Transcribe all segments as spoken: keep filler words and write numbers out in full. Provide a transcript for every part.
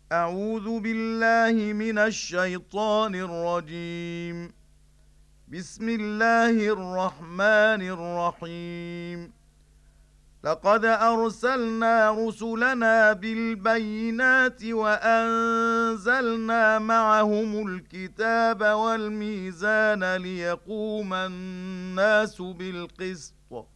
أعوذ بالله من الشيطان الرجيم. بسم الله الرحمن الرحيم. لقد أرسلنا رسلنا بالبينات وأنزلنا معهم الكتاب والميزان ليقوم الناس بالقسط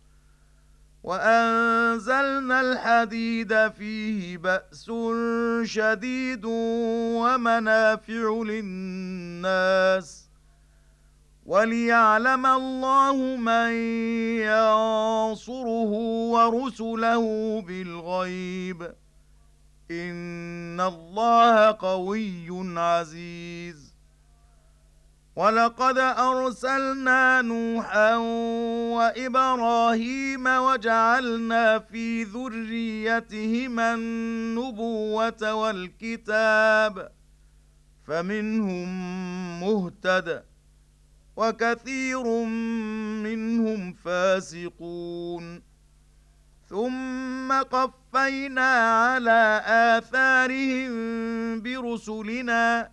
وأنزلنا الحديد فيه بأس شديد ومنافع للناس وليعلم الله من ينصره ورسله بالغيب إن الله قوي عزيز. ولقد أرسلنا نوحا وإبراهيم وجعلنا في ذريتهما النبوة والكتاب فمنهم مهتد وكثير منهم فاسقون. ثم قفينا على آثارهم برسلنا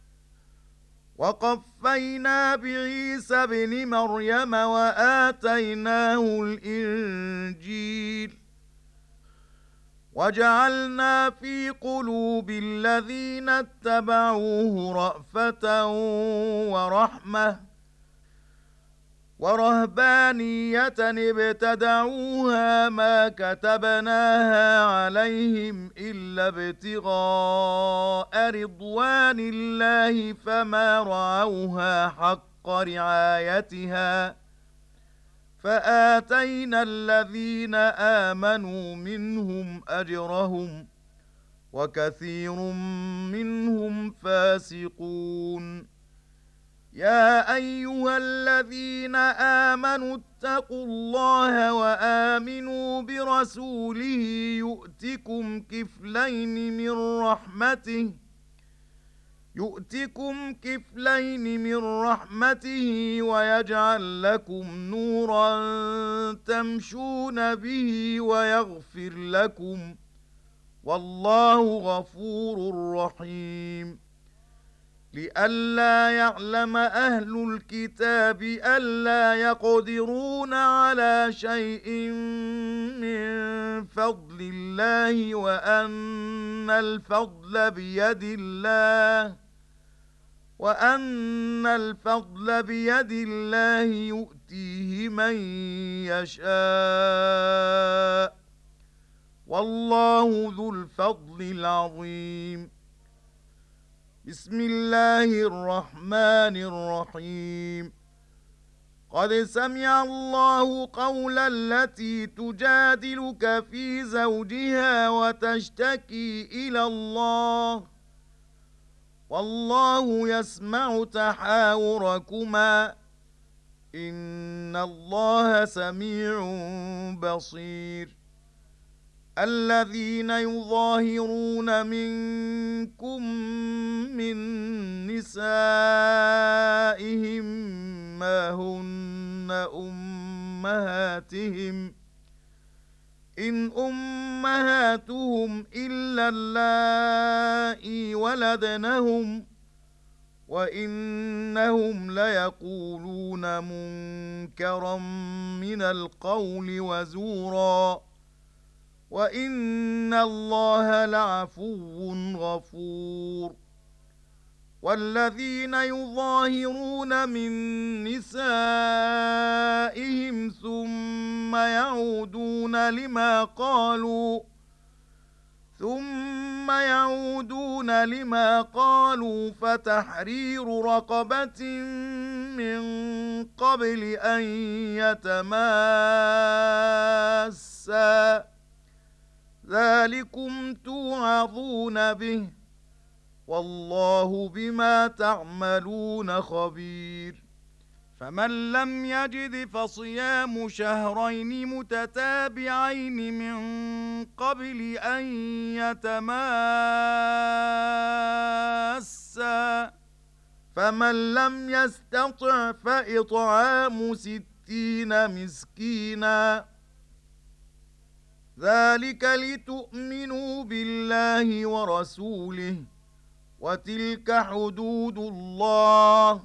وقفينا بعيسى ابن مريم وآتيناه الإنجيل وجعلنا في قلوب الذين اتبعوه رأفة ورحمة ورهبانية ابتدعوها ما كتبناها عليهم إلا ابتغاء رضوان الله فما رعوها حق رعايتها فآتينا الذين آمنوا منهم أجرهم وكثير منهم فاسقون. يا أيها الذين آمنوا اتقوا الله وآمنوا برسوله يؤتكم كفلين من رحمته يؤتكم كفلين من رحمته ويجعل لكم نورا تمشون به ويغفر لكم والله غفور رحيم. لئلا يعلم أهل الكتاب ألا يقدرون على شيء من فضل الله وأن الفضل بيد الله وأن الفضل بيد الله يؤتيه من يشاء والله ذو الفضل العظيم. بسم الله الرحمن الرحيم. قد سمع الله قول التي تجادلك في زوجها وتشتكي إلى الله والله يسمع تحاوركما إن الله سميع بصير. الذين يظاهرون منكم من نسائهم ما هن أمهاتهم إن أمهاتهم إلا اللائي ولدنهم وإنهم ليقولون منكرا من القول وزورا وإن الله لعفو غفور. والذين يظاهرون من نسائهم ثم يعودون لما قالوا ثم يعودون لما قالوا فتحرير رقبة من قبل أن يتماسا ذلكم توعظون به والله بما تعملون خبير. فمن لم يجد فصيام شهرين متتابعين من قبل أن يتماسا فمن لم يستطع فإطعام ستين مسكينا ذلك لتؤمنوا بالله ورسوله وتلك حدود الله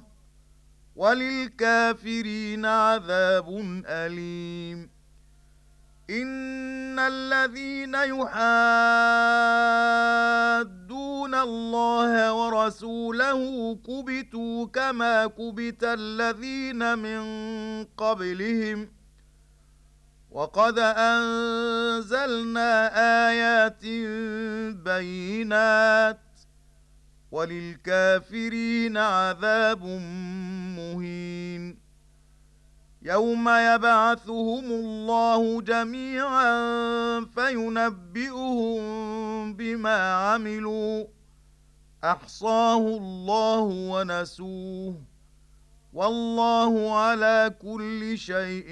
وللكافرين عذاب أليم إن الذين يحادون الله ورسوله كبتوا كما كبت الذين من قبلهم وقد أنزلنا آيات بينات وللكافرين عذاب مهين يوم يبعثهم الله جميعا فينبئهم بما عملوا أحصاه الله ونسوه والله على كل شيء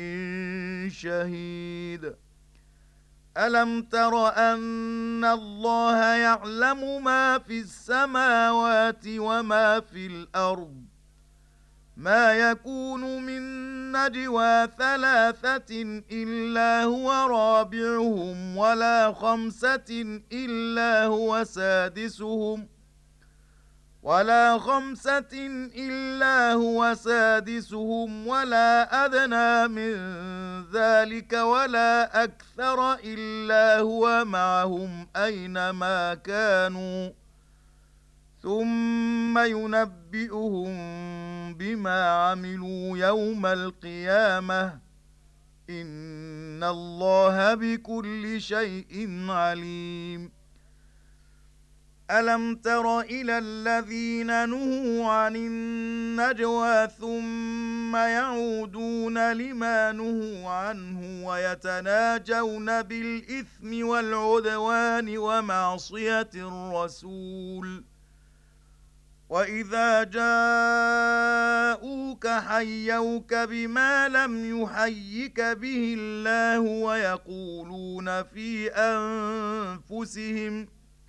شهيد ألم تر أن الله يعلم ما في السماوات وما في الأرض ما يكون من نجوى ثلاثة إلا هو رابعهم ولا خمسة إلا هو سادسهم ولا خمسة إلا هو سادسهم ولا أدنى من ذلك ولا أكثر إلا هو معهم أينما كانوا ثم ينبئهم بما عملوا يوم القيامة إن الله بكل شيء عليم ألم تر إلى الذين نهوا عن النجوى ثم يعودون لما نهوا عنه ويتناجون بالإثم والعدوان ومعصية الرسول وإذا جاءوك حيوك بما لم يحيك به الله ويقولون في أنفسهم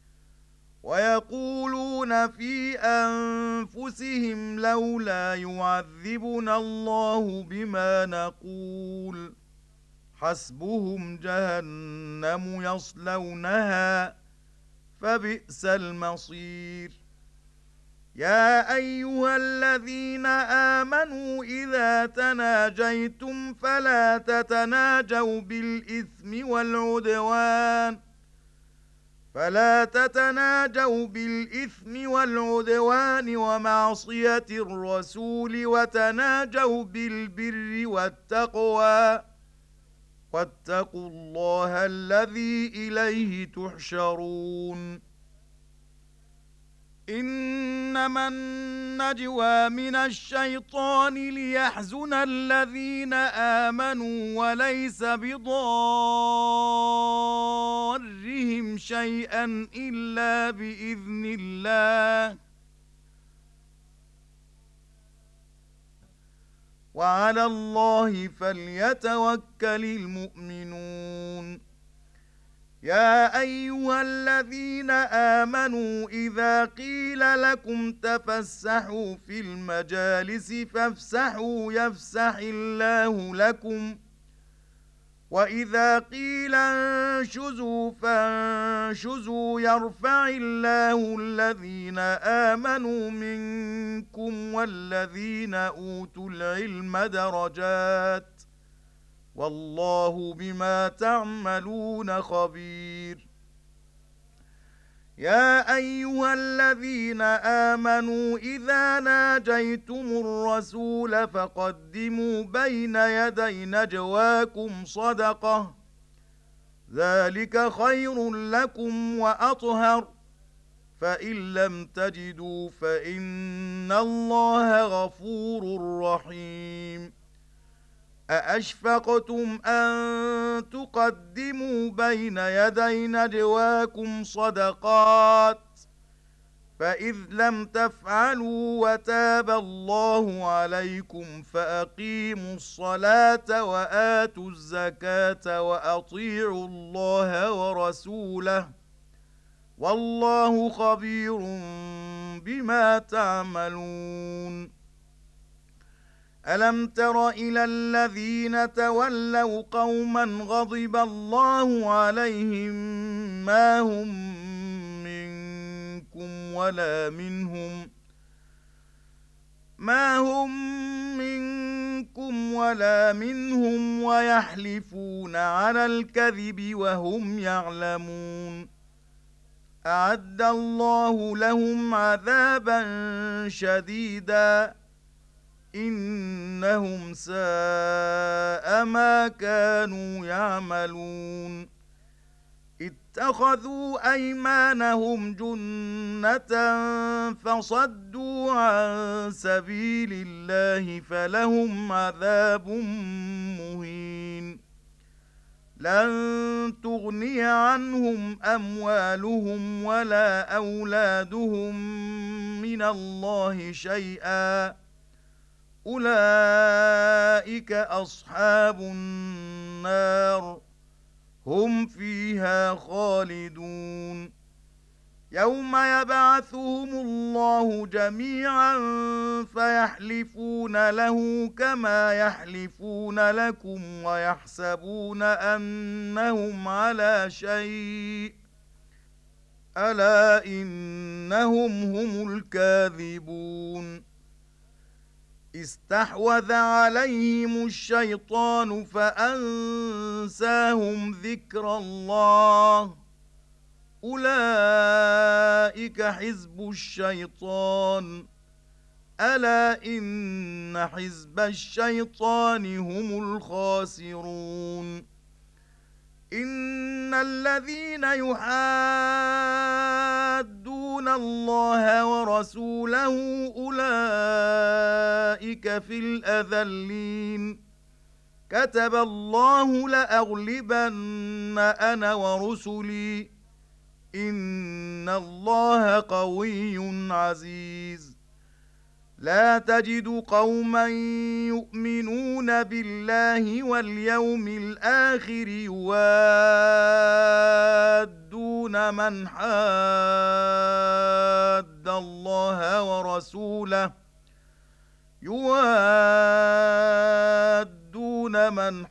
ويقولون في أنفسهم لولا يعذبنا الله بما نقول حسبهم جهنم يصلونها فبئس المصير يا أيها الذين آمنوا إذا تناجيتم فلا تتناجوا بالإثم والعدوان فلا تتناجوا بالإثم والعدوان ومعصية الرسول وتناجوا بالبر والتقوى واتقوا الله الذي إليه تحشرون إنما النجوى من الشيطان ليحزن الذين آمنوا وليس بضارهم شيئا إلا بإذن الله وعلى الله فليتوكل المؤمنون يا أيها الذين آمنوا إذا قيل لكم تفسحوا في المجالس فافسحوا يفسح الله لكم وإذا قيل انشزوا فانشزوا يرفع الله الذين آمنوا منكم والذين أوتوا العلم درجات والله بما تعملون خبير يا أيها الذين آمنوا إذا ناجيتم الرسول فقدموا بين يدي نجواكم صدقة ذلك خير لكم وأطهر فإن لم تجدوا فإن الله غفور رحيم أأشفقتم أن تقدموا بين يدي نجواكم صدقات فإذ لم تفعلوا وتاب الله عليكم فأقيموا الصلاة وآتوا الزكاة وأطيعوا الله ورسوله والله خبير بما تعملون ألم تر إلى الذين تولوا قوما غضب الله عليهم ما هم منكم ولا منهم ما هم منكم ولا منهم ويحلفون على الكذب وهم يعلمون أعد الله لهم عذابا شديدا إنهم ساء ما كانوا يعملون اتخذوا أيمانهم جنة فصدوا عن سبيل الله فلهم عذاب مهين لن تغني عنهم أموالهم ولا أولادهم من الله شيئا أولئك أصحاب النار هم فيها خالدون يوم يبعثهم الله جميعا فيحلفون له كما يحلفون لكم ويحسبون أنهم على شيء ألا إنهم هم الكاذبون استحوذ عليهم الشيطان فأنساهم ذكر الله أولئك حزب الشيطان ألا إن حزب الشيطان هم الخاسرون إن الذين يحادون الله ورسوله أولئك في الأذلين كتب الله لأغلبن أنا ورسلي إن الله قوي عزيز لا تجد قوما يؤمنون بالله واليوم الآخر يوادون من حاد الله ورسوله يوادون من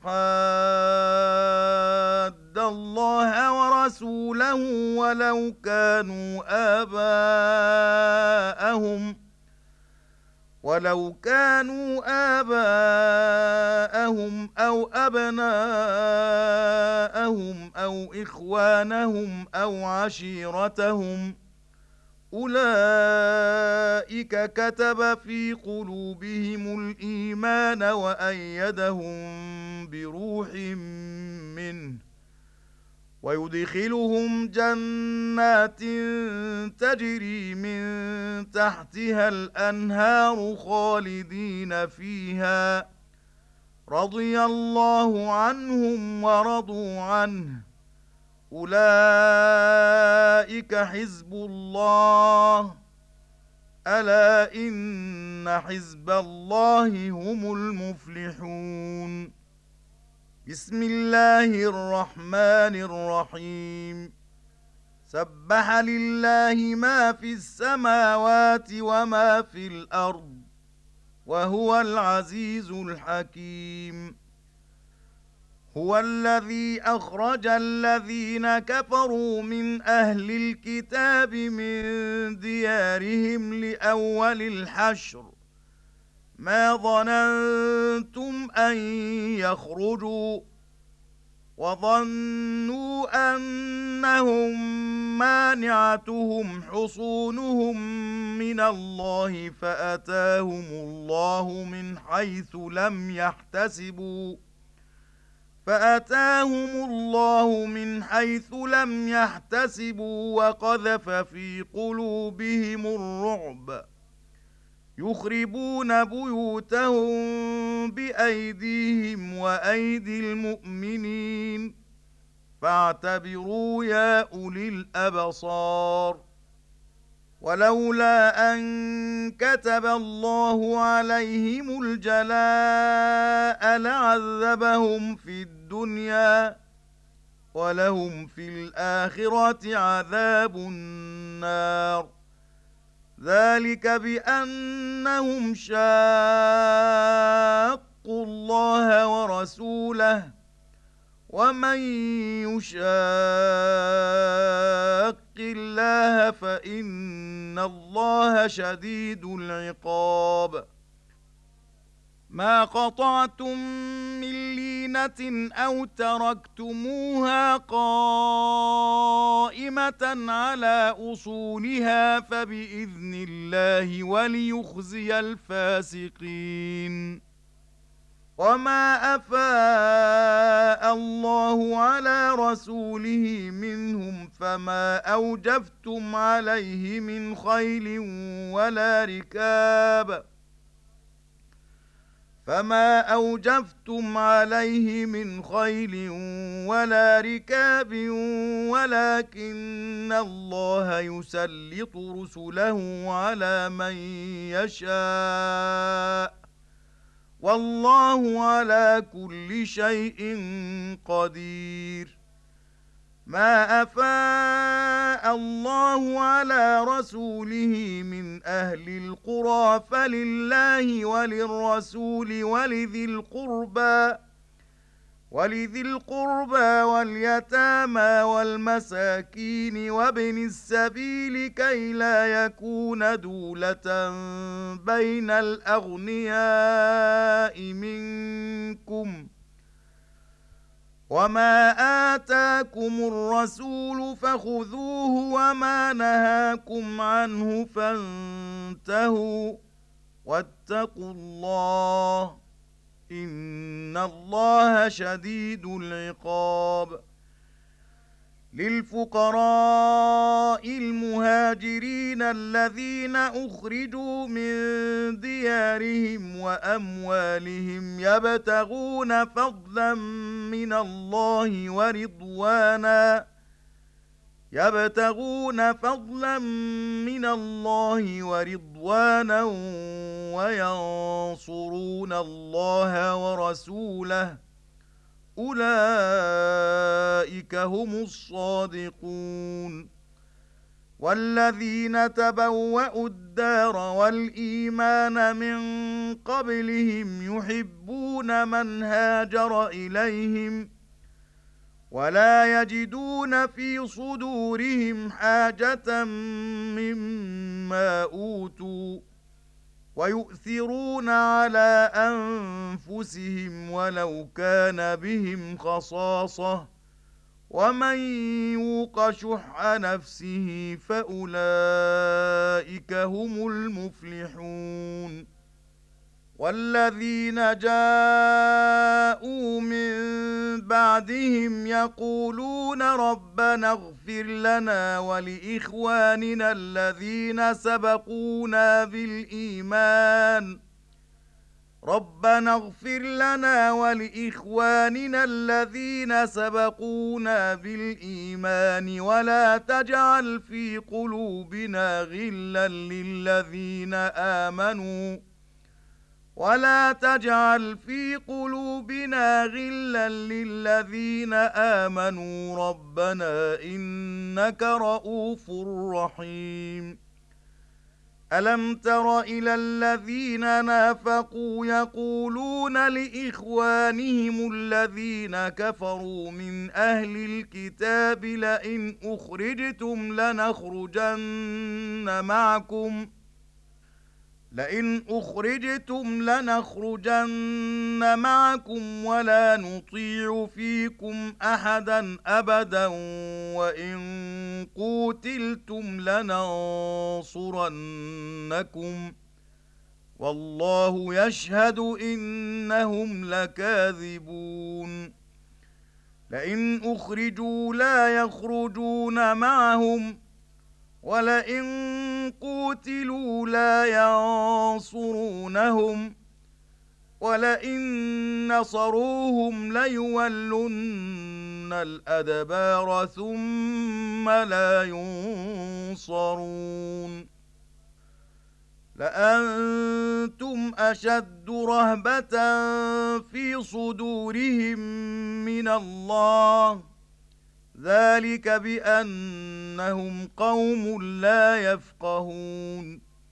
حاد الله ورسوله ولو كانوا آباءهم ولو كانوا آباءهم أو أبناءهم أو إخوانهم أو عشيرتهم أولئك كتب في قلوبهم الإيمان وأيدهم بروح منه ويدخلهم جنات تجري من تحتها الأنهار خالدين فيها رضي الله عنهم ورضوا عنه أولئك حزب الله ألا إن حزب الله هم المفلحون بسم الله الرحمن الرحيم سبح لله ما في السماوات وما في الأرض وهو العزيز الحكيم هو الذي أخرج الذين كفروا من أهل الكتاب من ديارهم لأول الحشر ما ظننتم أن يخرجوا وظنوا أنهم مانعتهم حصونهم من الله فأتاهم الله من حيث لم يحتسبوا فأتاهم الله من حيث لم يحتسبوا وقذف في قلوبهم الرعب يخربون بيوتهم بأيديهم وأيدي المؤمنين فاعتبروا يا أولي الأبصار ولولا أن كتب الله عليهم الجلاء لعذبهم في الدنيا ولهم في الآخرة عذاب النار ذلك بأنهم شاقوا الله ورسوله ومن يشاق الله فإن الله شديد العقاب ما قطعتم من لينة أو تركتموها قائمة على أصولها فبإذن الله وليخزي الفاسقين وما أفاء الله على رسوله منهم فما أوجفتم عليه من خيل ولا ركاب فما أوجفتم عليه من خيل ولا ركاب ولكن الله يسلط رسله على من يشاء والله على كل شيء قدير ما أفاء الله على رسوله من أهل القرى فلله وللرسول ولذي القربى ولذي القربى واليتامى والمساكين وابن السبيل كي لا يكون دولة بين الأغنياء منكم وما آتاكم الرسول فخذوه وما نهاكم عنه فانتهوا واتقوا الله إن الله شديد العقاب للفقراء المهاجرين الذين أخرجوا من ديارهم وأموالهم يبتغون فضلا من الله ورضوانا يبتغون فضلا من الله ورضوانا وينصرون الله ورسوله أولئك هم الصادقون والذين تبوأوا الدار والإيمان من قبلهم يحبون من هاجر إليهم ولا يجدون في صدورهم حاجة مما أوتوا ويؤثرون على أنفسهم ولو كان بهم خصاصة ومن يوق شح نفسه فأولئك هم المفلحون والذين جاءوا من بعدهم يقولون ربنا اغفر لنا ولإخواننا الذين سبقونا بالإيمان ربنا اغفر لنا ولإخواننا الذين سبقونا بالإيمان ولا تجعل في قلوبنا غلا للذين آمنوا ولا تجعل في قلوبنا غلا للذين آمنوا ربنا إنك رؤوف رحيم ألم تر إلى الذين نافقوا يقولون لإخوانهم الذين كفروا من أهل الكتاب لئن أخرجتم لنخرجن معكم لئن أخرجتم لنخرجن معكم ولا نطيع فيكم أحدا أبدا وإن قوتلتم لننصرنكم والله يشهد إنهم لكاذبون لئن أخرجوا لا يخرجون معهم ولئن قوتلوا لا ينصرونهم ولئن نصروهم ليولن الأدبار ثم لا ينصرون لأنتم أشد رهبة في صدورهم من الله ذلك بأنهم قوم لا يفقهون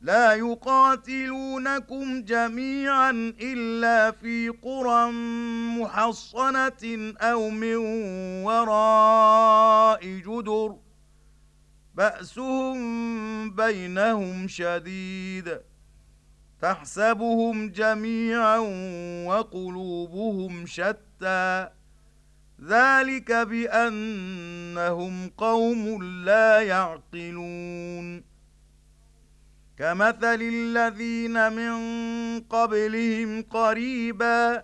لا يقاتلونكم جميعا إلا في قرى محصنة أو من وراء جدر بأسهم بينهم شديد تحسبهم جميعا وقلوبهم شتى ذلك بأنهم قوم لا يعقلون كمثل الذين من قبلهم قريبا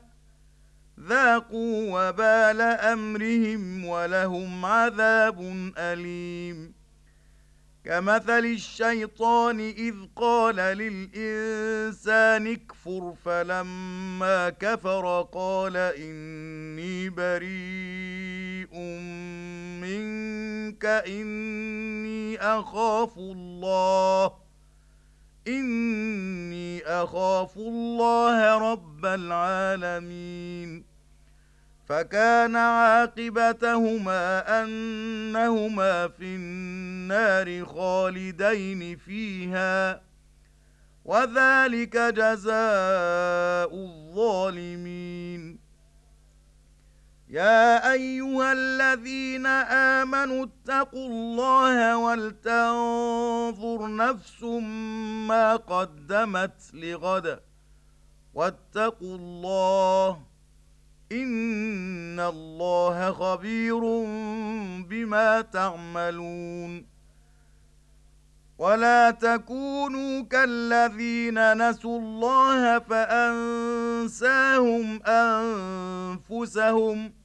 ذاقوا وبال أمرهم ولهم عذاب أليم كمثل الشيطان إذ قال للإنسان اكفر فلما كفر قال إني بريء منك إني أخاف الله إني أخاف الله رب العالمين فكان عاقبتهما أنهما في النار خالدين فيها وذلك جزاء الظالمين يا أيها الذين آمنوا اتقوا الله ولتنظر نفس ما قدمت لغد واتقوا الله إن الله خبير بما تعملون ولا تكونوا كالذين نسوا الله فأنساهم أنفسهم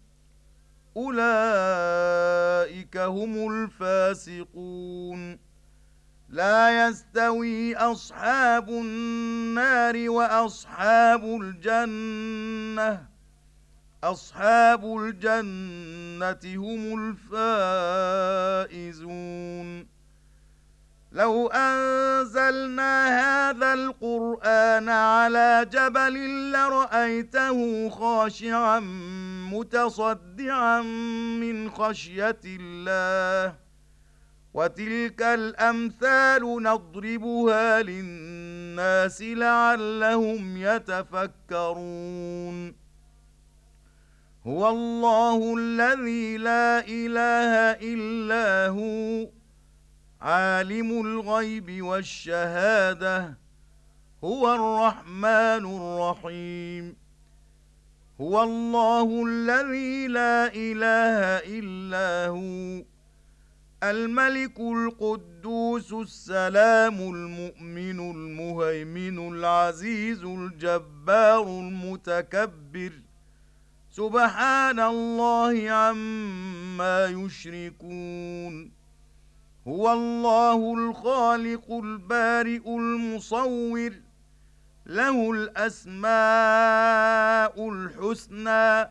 أولئك هم الفاسقون لا يستوي أصحاب النار وأصحاب الجنة أصحاب الجنة هم الفائزون لو أنزلنا هذا القرآن على جبل لرأيته خاشعا متصدعا من خشية الله وتلك الأمثال نضربها للناس لعلهم يتفكرون هو الله الذي لا إله إلا هو عالم الغيب والشهادة هو الرحمن الرحيم هو الله الذي لا إله إلا هو الملك القدوس السلام المؤمن المهيمن العزيز الجبار المتكبر سبحان الله عما يشركون هو الله الخالق البارئ المصور له الأسماء الحسنى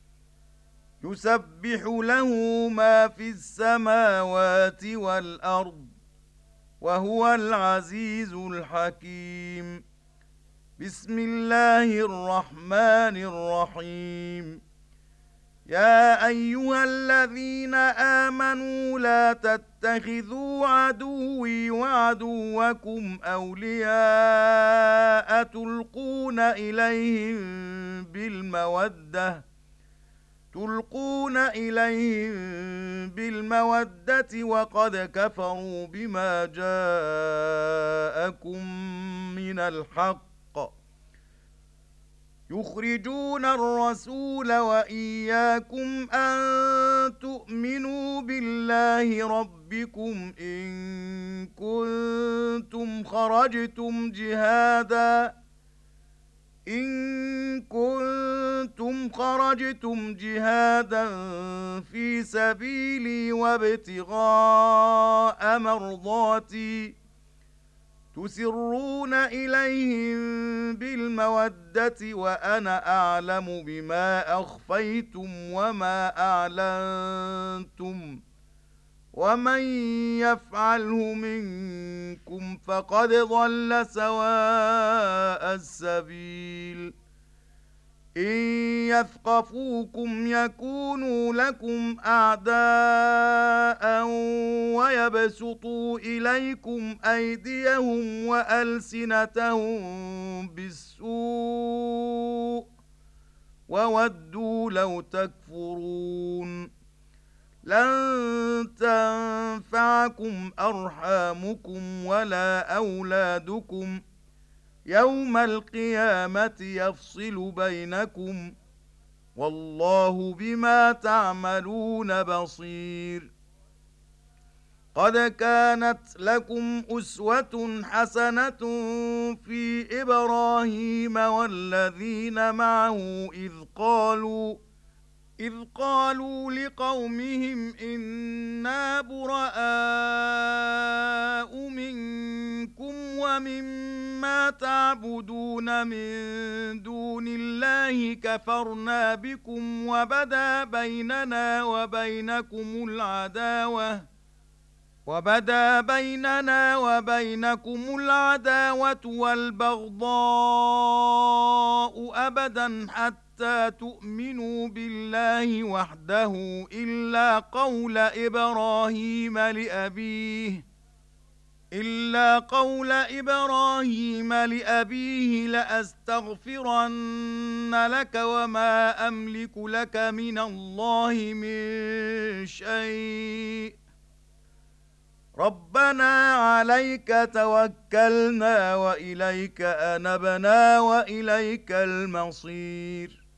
يسبح له ما في السماوات والأرض وهو العزيز الحكيم بسم الله الرحمن الرحيم يا أيها الذين آمنوا لا تتخذوا عدوي وعدوكم أولياء تلقون إليهم بالمودة تلقون إليهم بالمودة وقد كفروا بما جاءكم من الحق يخرجون الرسول وإياكم أن تؤمنوا بالله ربكم إن كنتم خرجتم جهادا إن كنتم خرجتم جهادا في سبيلي وابتغاء مرضاتي تسرون إليهم بالمودة وأنا أعلم بما أخفيتم وما أعلنتم ومن يفعله منكم فقد ضل سواء السبيل إن يثقفوكم يكونوا لكم أعداء ويبسطوا إليكم أيديهم وألسنتهم بالسوء وودوا لو تكفرون. لن تنفعكم أرحامكم ولا أولادكم، يوم القيامة يفصل بينكم، والله بما تعملون بصير. قد كانت لكم أسوة حسنة في إبراهيم والذين معه إذ قالوا إذ قالوا لقومهم إنا براء منكم ومما تعبدون من دون الله كفرنا بكم وبدا بيننا وبينكم العداوة وبدا بيننا وبينكم العداوة والبغضاء أبدا حتى تؤمنوا بالله وحده إلا قول إبراهيم لأبيه إلا قول إبراهيم لأبيه لأستغفرن لك وما أملك لك من الله من شيء ربنا عليك توكلنا وإليك أنبنا وإليك المصير.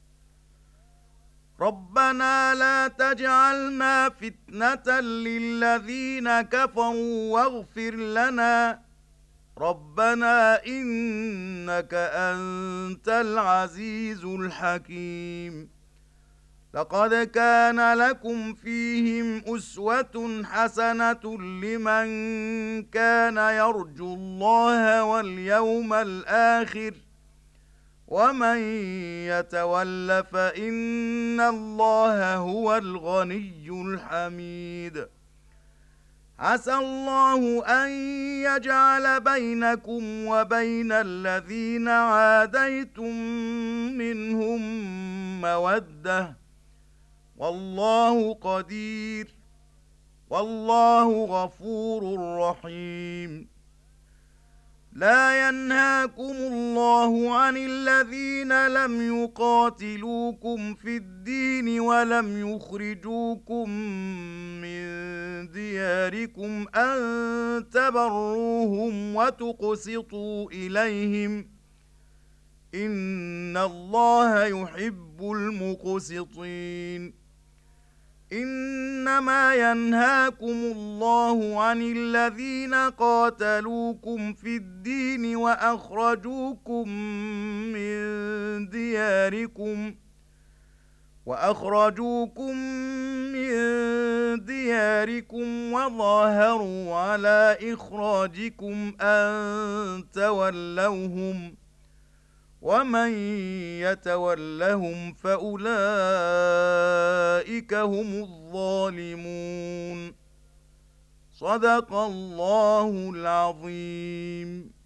ربنا لا تجعلنا فتنة للذين كفروا واغفر لنا ربنا إنك أنت العزيز الحكيم. لقد كان لكم فيهم أسوة حسنة لمن كان يرجو الله واليوم الآخر ومن يتول فإن الله هو الغني الحميد. عسى الله أن يجعل بينكم وبين الذين عاديتم منهم مودة، والله قدير، والله غفور رحيم. لا ينهاكم الله عن الذين لم يقاتلوكم في الدين ولم يخرجوكم من دياركم أن تبروهم وتقسطوا إليهم، إن الله يحب المقسطين. إنما ينهاكم الله عن الذين قاتلوكم في الدين وأخرجوكم من دياركم وأخرجوكم من دياركم وظاهروا على إخراجكم أن تولوهم، ومن يتولهم فأولئك هم الظالمون. صدق الله العظيم.